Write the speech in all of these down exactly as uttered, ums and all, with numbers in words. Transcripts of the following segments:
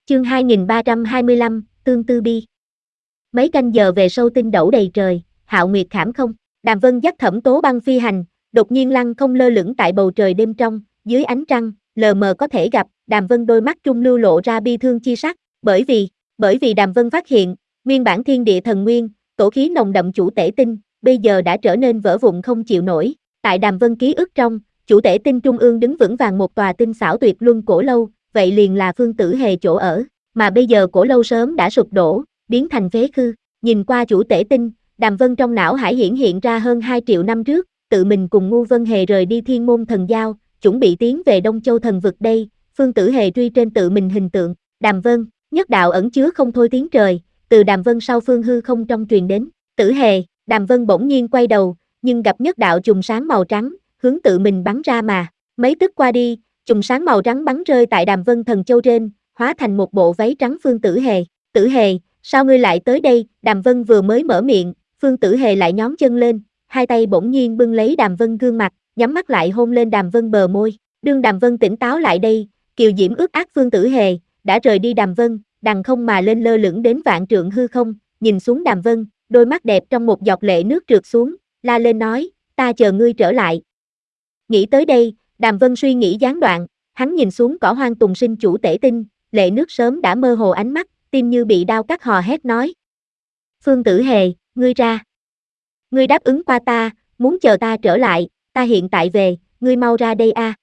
Chương hai nghìn ba trăm hai mươi lăm, Tương Tư Bi. Mấy canh giờ về sâu tinh đẩu đầy trời, hạo nguyệt khảm không. Đàm Vân dắt Thẩm Tố Băng phi hành, đột nhiên lăng không lơ lửng tại bầu trời đêm trong, dưới ánh trăng, lờ mờ có thể gặp, Đàm Vân đôi mắt trung lưu lộ ra bi thương chi sắc, bởi vì, bởi vì Đàm Vân phát hiện, nguyên bản thiên địa thần nguyên, tổ khí nồng đậm chủ tể tinh, bây giờ đã trở nên vỡ vụn không chịu nổi. Tại Đàm Vân ký ức trong, chủ tể tinh trung ương đứng vững vàng một tòa tinh xảo tuyệt luân cổ lâu, vậy liền là Phương Tử Hề chỗ ở, mà bây giờ cổ lâu sớm đã sụp đổ, biến thành phế khư. Nhìn qua chủ tể tinh, Đàm Vân trong não hải hiển hiện ra hơn hai triệu năm trước, tự mình cùng Ngu Vân Hề rời đi Thiên Môn Thần Giao, chuẩn bị tiến về Đông Châu Thần Vực đây, Phương Tử Hề truy trên tự mình hình tượng, Đàm Vân, nhất đạo ẩn chứa không thôi tiếng trời, từ Đàm Vân sau phương hư không trong truyền đến, Tử Hề, Đàm Vân bỗng nhiên quay đầu, nhưng gặp nhất đạo chùm sáng màu trắng, hướng tự mình bắn ra mà, mấy tức qua đi, chùm sáng màu trắng bắn rơi tại Đàm Vân thần châu trên, hóa thành một bộ váy trắng Phương Tử Hề, Tử Hề, sao ngươi lại tới đây, Đàm Vân vừa mới mở miệng, Phương Tử Hề lại nhón chân lên, hai tay bỗng nhiên bưng lấy Đàm Vân gương mặt, nhắm mắt lại hôn lên Đàm Vân bờ môi, đương Đàm Vân tỉnh táo lại đây, kiều diễm ước ác Phương Tử Hề, đã rời đi Đàm Vân, đằng không mà lên lơ lửng đến vạn trượng hư không, nhìn xuống Đàm Vân, đôi mắt đẹp trong một giọt lệ nước trượt xuống, la lên nói, ta chờ ngươi trở lại. Nghĩ tới đây, Đàm Vân suy nghĩ gián đoạn, hắn nhìn xuống cỏ hoang tùng sinh chủ tể tinh, lệ nước sớm đã mơ hồ ánh mắt, tim như bị đau cắt hò hét nói. Phương Tử Hề, ngươi ra. Ngươi đáp ứng qua ta, muốn chờ ta trở lại, ta hiện tại về, ngươi mau ra đây a. À.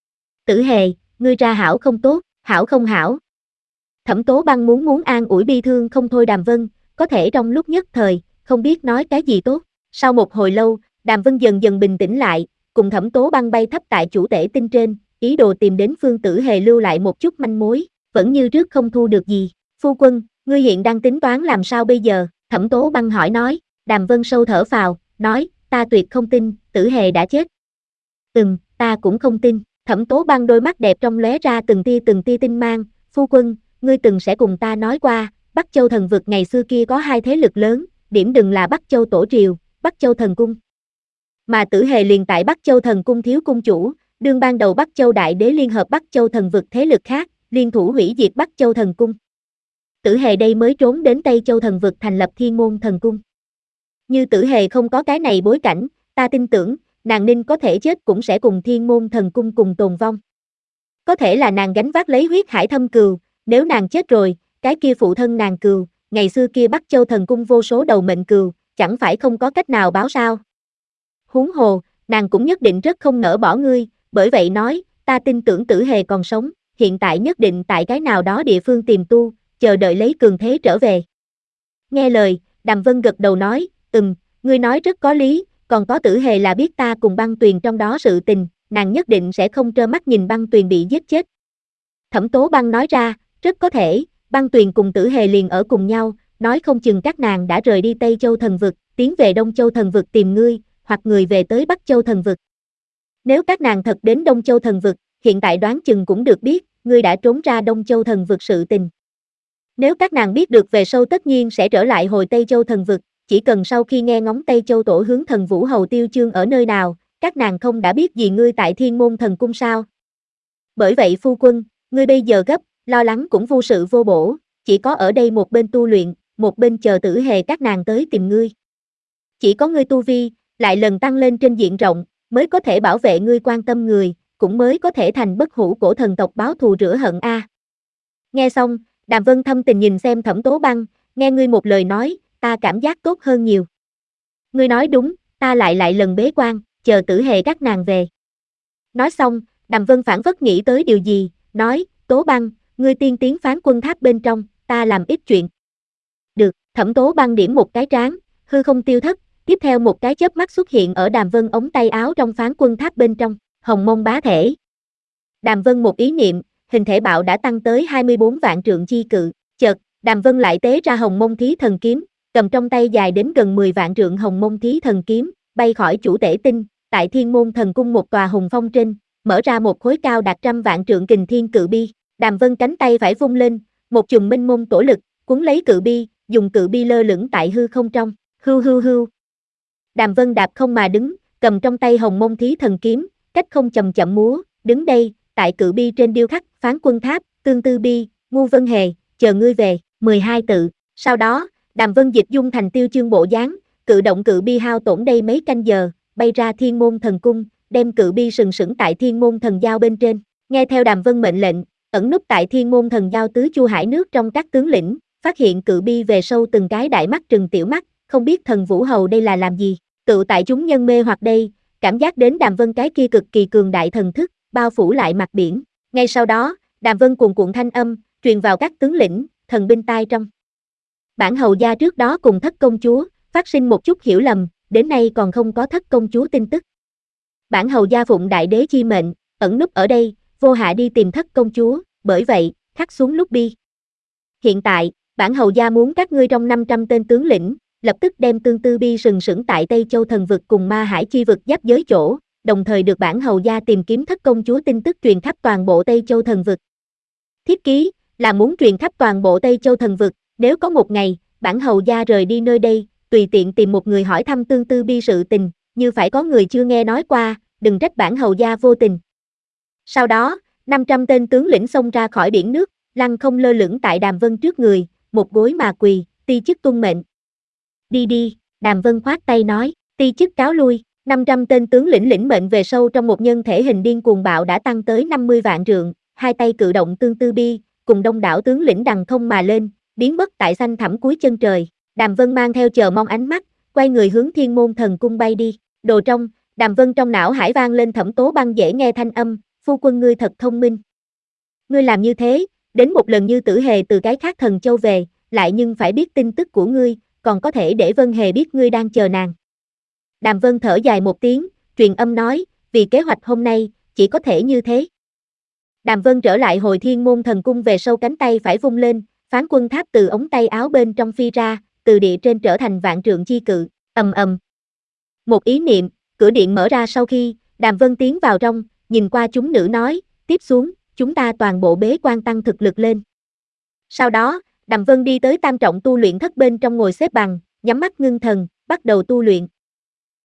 Tử Hề, ngươi ra hảo không tốt, hảo không hảo. Thẩm Tố Băng muốn muốn an ủi bi thương không thôi Đàm Vân, có thể trong lúc nhất thời, không biết nói cái gì tốt. Sau một hồi lâu, Đàm Vân dần dần bình tĩnh lại, cùng Thẩm Tố Băng bay thấp tại chủ tể tinh trên, ý đồ tìm đến Phương Tử Hề lưu lại một chút manh mối, vẫn như trước không thu được gì. Phu quân, ngươi hiện đang tính toán làm sao bây giờ? Thẩm Tố Băng hỏi nói, Đàm Vân sâu thở phào, nói, ta tuyệt không tin, Tử Hề đã chết. Ừm, ta cũng không tin. Thẩm Tố Băng đôi mắt đẹp trong lóe ra từng tia từng tia tinh mang, phu quân, ngươi từng sẽ cùng ta nói qua, Bắc Châu Thần Vực ngày xưa kia có hai thế lực lớn, điểm đừng là Bắc Châu Tổ Triều, Bắc Châu Thần Cung. Mà Tử Hề liền tại Bắc Châu Thần Cung thiếu cung chủ, đương ban đầu Bắc Châu Đại Đế liên hợp Bắc Châu Thần Vực thế lực khác, liên thủ hủy diệt Bắc Châu Thần Cung. Tử Hề đây mới trốn đến Tây Châu Thần Vực thành lập Thiên Môn Thần Cung. Như Tử Hề không có cái này bối cảnh, ta tin tưởng, nàng Ninh có thể chết cũng sẽ cùng Thiên Môn Thần Cung cùng tồn vong. Có thể là nàng gánh vác lấy huyết hải thâm cừu, nếu nàng chết rồi, cái kia phụ thân nàng cừu, ngày xưa kia Bắc Châu Thần Cung vô số đầu mệnh cừu, chẳng phải không có cách nào báo sao. Huống hồ, nàng cũng nhất định rất không nỡ bỏ ngươi, bởi vậy nói, ta tin tưởng Tử Hề còn sống, hiện tại nhất định tại cái nào đó địa phương tìm tu, chờ đợi lấy cường thế trở về. Nghe lời, Đàm Vân gật đầu nói, ừm, ngươi nói rất có lý, còn có Tử Hề là biết ta cùng Băng Tuyền trong đó sự tình, nàng nhất định sẽ không trơ mắt nhìn Băng Tuyền bị giết chết. Thẩm Tố Băng nói ra, rất có thể, Băng Tuyền cùng Tử Hề liền ở cùng nhau, nói không chừng các nàng đã rời đi Tây Châu Thần Vực, tiến về Đông Châu Thần Vực tìm ngươi, hoặc người về tới Bắc Châu Thần Vực. Nếu các nàng thật đến Đông Châu Thần Vực, hiện tại đoán chừng cũng được biết, ngươi đã trốn ra Đông Châu Thần Vực sự tình. Nếu các nàng biết được về sau tất nhiên sẽ trở lại hồi Tây Châu Thần Vực, chỉ cần sau khi nghe ngóng Tây Châu Tổ hướng thần Vũ Hầu Tiêu Chương ở nơi nào, các nàng không đã biết gì ngươi tại Thiên Môn Thần Cung sao. Bởi vậy phu quân, ngươi bây giờ gấp, lo lắng cũng vô sự vô bổ, chỉ có ở đây một bên tu luyện, một bên chờ Tử Hề các nàng tới tìm ngươi. Chỉ có ngươi tu vi, lại lần tăng lên trên diện rộng, mới có thể bảo vệ ngươi quan tâm người, cũng mới có thể thành bất hủ cổ thần tộc báo thù rửa hận a. À. Nghe xong, Đàm Vân thâm tình nhìn xem Thẩm Tố Băng, nghe ngươi một lời nói, ta cảm giác tốt hơn nhiều. Ngươi nói đúng, ta lại lại lần bế quan, chờ Tử Hề các nàng về. Nói xong, Đàm Vân phản phất nghĩ tới điều gì, nói, Tố Băng, ngươi tiên tiến phán quân tháp bên trong, ta làm ít chuyện. Được, Thẩm Tố Băng điểm một cái trán, hư không tiêu thất, tiếp theo một cái chớp mắt xuất hiện ở Đàm Vân ống tay áo trong phán quân tháp bên trong, hồng mông bá thể. Đàm Vân một ý niệm, hình thể bạo đã tăng tới hai mươi bốn vạn trượng chi cự, chợt, Đàm Vân lại tế ra hồng mông thí thần kiếm, cầm trong tay dài đến gần mười vạn trượng hồng mông thí thần kiếm, bay khỏi chủ tể tinh, tại Thiên Môn Thần Cung một tòa hùng phong trên, mở ra một khối cao đạt trăm vạn trượng kình thiên cự bi, Đàm Vân cánh tay phải vung lên, một chùm minh mông tổ lực, cuốn lấy cự bi, dùng cự bi lơ lửng tại hư không trong, hưu hưu hưu. Đàm Vân đạp không mà đứng, cầm trong tay hồng mông thí thần kiếm, cách không chậm chậm múa, đứng đây, tại cự bi trên điêu khắc, phán quân tháp, tương tư bi, Ngu Vân Hề, chờ ngươi về, mười hai tự. Sau đó, Đàm Vân dịch dung thành tiêu chương bộ dáng, cự động cự bi hao tổn đây mấy canh giờ, bay ra Thiên Môn Thần Cung, đem cự bi sừng sững tại Thiên Môn Thần Giao bên trên. Nghe theo Đàm Vân mệnh lệnh, ẩn núp tại Thiên Môn Thần Giao tứ chu hải nước trong các tướng lĩnh, phát hiện cự bi về sâu từng cái đại mắt trừng tiểu mắt, không biết thần Vũ Hầu đây là làm gì, tự tại chúng nhân mê hoặc đây, cảm giác đến Đàm Vân cái kia cực kỳ cường đại thần thức, bao phủ lại mặt biển. Ngay sau đó, Đàm Vân cuồn cuộn thanh âm, truyền vào các tướng lĩnh, thần binh tai trong. Bản hầu gia trước đó cùng thất công chúa, phát sinh một chút hiểu lầm, đến nay còn không có thất công chúa tin tức. Bản hầu gia phụng đại đế chi mệnh, ẩn núp ở đây, vô hạ đi tìm thất công chúa, bởi vậy, khắc xuống lúc bi. Hiện tại, bản hầu gia muốn các ngươi trong năm trăm tên tướng lĩnh, lập tức đem tương tư bi sừng sững tại Tây Châu thần vực cùng ma hải chi vực giáp giới chỗ, đồng thời được bản hầu gia tìm kiếm thất công chúa tin tức truyền khắp toàn bộ Tây Châu thần vực. Thiếp ký, là muốn truyền khắp toàn bộ Tây Châu thần vực, nếu có một ngày, bản hầu gia rời đi nơi đây, tùy tiện tìm một người hỏi thăm tương tư bi sự tình, như phải có người chưa nghe nói qua, đừng trách bản hầu gia vô tình. Sau đó, năm trăm tên tướng lĩnh xông ra khỏi biển nước, lăng không lơ lửng tại Đàm Vân trước người, một gối mà quỳ, ti chức tuân mệnh. Đi đi, Đàm Vân khoát tay nói, ti chức cáo lui, năm trăm tên tướng lĩnh lĩnh mệnh về sâu trong một nhân thể hình điên cuồng bạo đã tăng tới năm mươi vạn trượng, hai tay cự động tương tư bi, cùng đông đảo tướng lĩnh đằng không mà lên, biến mất tại xanh thẳm cuối chân trời. Đàm Vân mang theo chờ mong ánh mắt, quay người hướng Thiên Môn Thần Cung bay đi. Đồ trong, Đàm Vân trong não hải vang lên Thẩm Tố Băng dễ nghe thanh âm, phu quân ngươi thật thông minh. Ngươi làm như thế, đến một lần như Tử Hề từ cái khác thần châu về, lại nhưng phải biết tin tức của ngươi, còn có thể để Vân Hề biết ngươi đang chờ nàng. Đàm Vân thở dài một tiếng, truyền âm nói, vì kế hoạch hôm nay, chỉ có thể như thế. Đàm Vân trở lại hồi Thiên Môn Thần Cung về sâu cánh tay phải vung lên, phán quân tháp từ ống tay áo bên trong phi ra, từ địa trên trở thành vạn trượng chi cự, ầm ầm. Một ý niệm, cửa điện mở ra sau khi, Đàm Vân tiến vào trong, nhìn qua chúng nữ nói, tiếp xuống, chúng ta toàn bộ bế quan tăng thực lực lên. Sau đó, Đàm Vân đi tới tam trọng tu luyện thất bên trong ngồi xếp bằng, nhắm mắt ngưng thần, bắt đầu tu luyện.